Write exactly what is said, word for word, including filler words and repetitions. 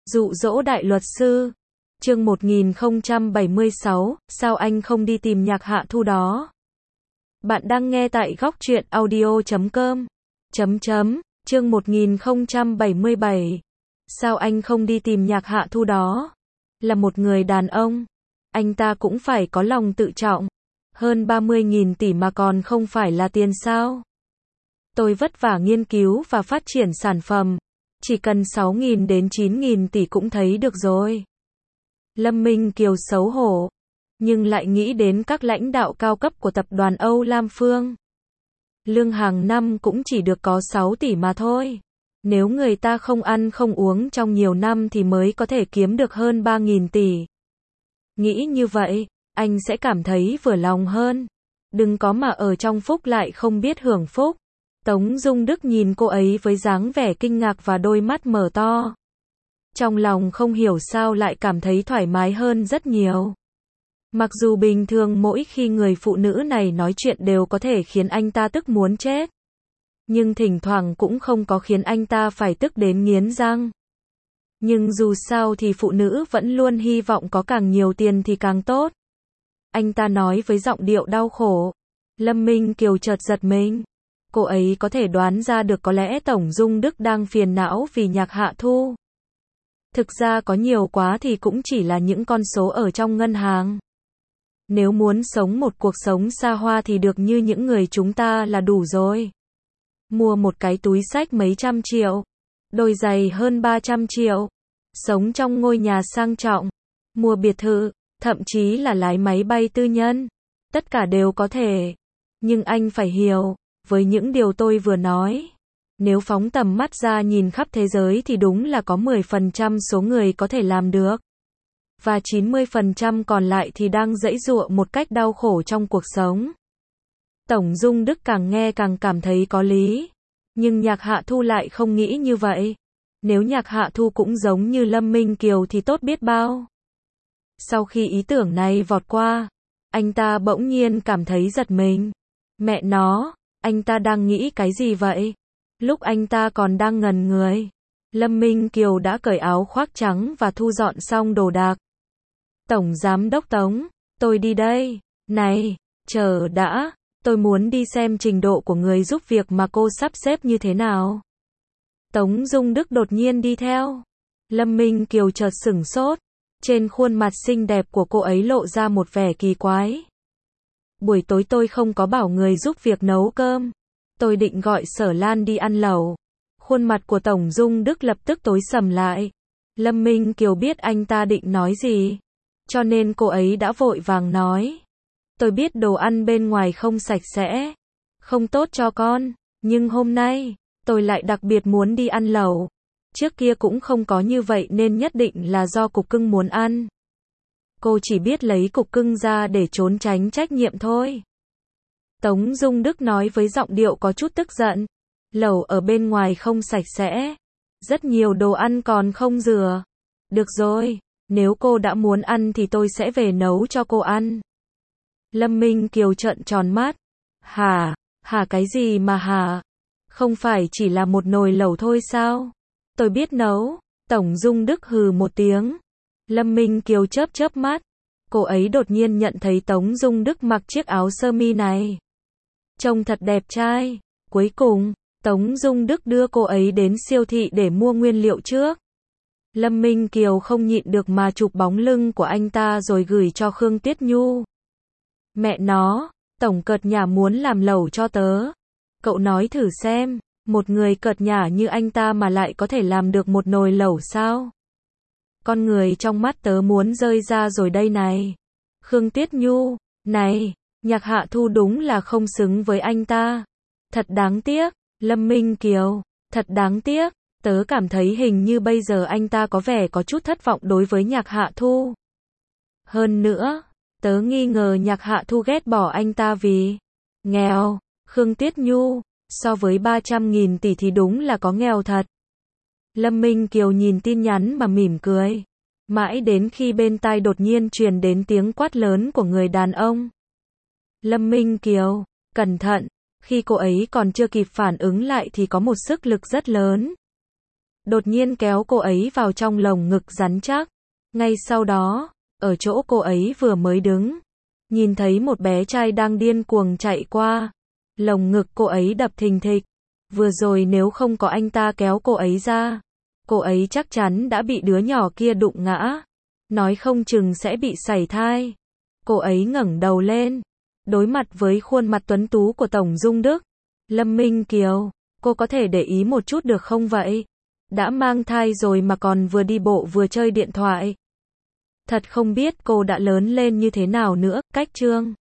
Dụ dỗ đại luật sư. Chương một nghìn không trăm bảy mươi sáu, sao anh không đi tìm Nhạc Hạ Thu đó? Bạn đang nghe tại góc truyện audio chấm com. Chấm chấm, chương một nghìn không trăm bảy mươi bảy. Sao anh không đi tìm Nhạc Hạ Thu đó? Là một người đàn ông, anh ta cũng phải có lòng tự trọng. Hơn ba mươi nghìn tỷ mà còn không phải là tiền sao? Tôi vất vả nghiên cứu và phát triển sản phẩm, chỉ cần sáu nghìn đến chín nghìn tỷ cũng thấy được rồi. Lâm Minh Kiều xấu hổ, nhưng lại nghĩ đến các lãnh đạo cao cấp của tập đoàn Âu Lam Phương. Lương hàng năm cũng chỉ được có sáu tỷ mà thôi. Nếu người ta không ăn không uống trong nhiều năm thì mới có thể kiếm được hơn ba nghìn tỷ. Nghĩ như vậy, anh sẽ cảm thấy vừa lòng hơn. Đừng có mà ở trong phúc lại không biết hưởng phúc. Tống Dung Đức nhìn cô ấy với dáng vẻ kinh ngạc và đôi mắt mở to. Trong lòng không hiểu sao lại cảm thấy thoải mái hơn rất nhiều. Mặc dù bình thường mỗi khi người phụ nữ này nói chuyện đều có thể khiến anh ta tức muốn chết, nhưng thỉnh thoảng cũng không có khiến anh ta phải tức đến nghiến răng. Nhưng dù sao thì phụ nữ vẫn luôn hy vọng có càng nhiều tiền thì càng tốt. Anh ta nói với giọng điệu đau khổ. Lâm Minh Kiều chợt giật mình. Cô ấy có thể đoán ra được có lẽ Tổng Dung Đức đang phiền não vì Nhạc Hạ Thu. Thực ra có nhiều quá thì cũng chỉ là những con số ở trong ngân hàng. Nếu muốn sống một cuộc sống xa hoa thì được như những người chúng ta là đủ rồi. Mua một cái túi xách mấy trăm triệu, đôi giày hơn ba trăm triệu, sống trong ngôi nhà sang trọng, mua biệt thự, thậm chí là lái máy bay tư nhân. Tất cả đều có thể. Nhưng anh phải hiểu, với những điều tôi vừa nói, nếu phóng tầm mắt ra nhìn khắp thế giới thì đúng là có mười phần trăm số người có thể làm được. Và chín mươi phần trăm còn lại thì đang giãy giụa một cách đau khổ trong cuộc sống. Tổng Dung Đức càng nghe càng cảm thấy có lý. Nhưng Nhạc Hạ Thu lại không nghĩ như vậy. Nếu Nhạc Hạ Thu cũng giống như Lâm Minh Kiều thì tốt biết bao. Sau khi ý tưởng này vọt qua, anh ta bỗng nhiên cảm thấy giật mình. Mẹ nó, anh ta đang nghĩ cái gì vậy? Lúc anh ta còn đang ngần người, Lâm Minh Kiều đã cởi áo khoác trắng và thu dọn xong đồ đạc. Tổng Giám đốc Tống, tôi đi đây. Này, chờ đã, tôi muốn đi xem trình độ của người giúp việc mà cô sắp xếp như thế nào. Tống Dung Đức đột nhiên đi theo. Lâm Minh Kiều chợt sửng sốt. Trên khuôn mặt xinh đẹp của cô ấy lộ ra một vẻ kỳ quái. Buổi tối tôi không có bảo người giúp việc nấu cơm. Tôi định gọi Sở Lan đi ăn lẩu. Khuôn mặt của Tổng Dung Đức lập tức tối sầm lại. Lâm Minh Kiều biết anh ta định nói gì, cho nên cô ấy đã vội vàng nói. Tôi biết đồ ăn bên ngoài không sạch sẽ, không tốt cho con, nhưng hôm nay, tôi lại đặc biệt muốn đi ăn lẩu. Trước kia cũng không có như vậy nên nhất định là do cục cưng muốn ăn. Cô chỉ biết lấy cục cưng ra để trốn tránh trách nhiệm thôi. Tống Dung Đức nói với giọng điệu có chút tức giận. Lẩu ở bên ngoài không sạch sẽ. Rất nhiều đồ ăn còn không rửa. Được rồi, nếu cô đã muốn ăn thì tôi sẽ về nấu cho cô ăn. Lâm Minh Kiều trợn tròn mắt. Hả? Hả cái gì mà hả? Không phải chỉ là một nồi lẩu thôi sao? Tôi biết nấu. Tổng Dung Đức hừ một tiếng. Lâm Minh Kiều chớp chớp mắt. Cô ấy đột nhiên nhận thấy Tống Dung Đức mặc chiếc áo sơ mi này trông thật đẹp trai. Cuối cùng, Tống Dung Đức đưa cô ấy đến siêu thị để mua nguyên liệu trước. Lâm Minh Kiều không nhịn được mà chụp bóng lưng của anh ta rồi gửi cho Khương Tuyết Nhu. Mẹ nó, tổng cợt nhả muốn làm lẩu cho tớ. Cậu nói thử xem, một người cợt nhả như anh ta mà lại có thể làm được một nồi lẩu sao? Con người trong mắt tớ muốn rơi ra rồi đây này. Khương Tuyết Nhu, này, Nhạc Hạ Thu đúng là không xứng với anh ta. Thật đáng tiếc. Lâm Minh Kiều, thật đáng tiếc. Tớ cảm thấy hình như bây giờ anh ta có vẻ có chút thất vọng đối với Nhạc Hạ Thu. Hơn nữa, tớ nghi ngờ Nhạc Hạ Thu ghét bỏ anh ta vì nghèo. Khương Tuyết Nhu, so với ba trăm nghìn tỷ thì đúng là có nghèo thật. Lâm Minh Kiều nhìn tin nhắn mà mỉm cười. Mãi đến khi bên tai đột nhiên truyền đến tiếng quát lớn của người đàn ông. Lâm Minh Kiều, cẩn thận. Khi cô ấy còn chưa kịp phản ứng lại thì có một sức lực rất lớn đột nhiên kéo cô ấy vào trong lồng ngực rắn chắc. Ngay sau đó, ở chỗ cô ấy vừa mới đứng, nhìn thấy một bé trai đang điên cuồng chạy qua. Lồng ngực cô ấy đập thình thịch. Vừa rồi nếu không có anh ta kéo cô ấy ra, cô ấy chắc chắn đã bị đứa nhỏ kia đụng ngã. Nói không chừng sẽ bị sảy thai. Cô ấy ngẩng đầu lên, đối mặt với khuôn mặt tuấn tú của Tổng Dung Đức. Lâm Minh Kiều, cô có thể để ý một chút được không vậy? Đã mang thai rồi mà còn vừa đi bộ vừa chơi điện thoại. Thật không biết cô đã lớn lên như thế nào nữa. Cách chương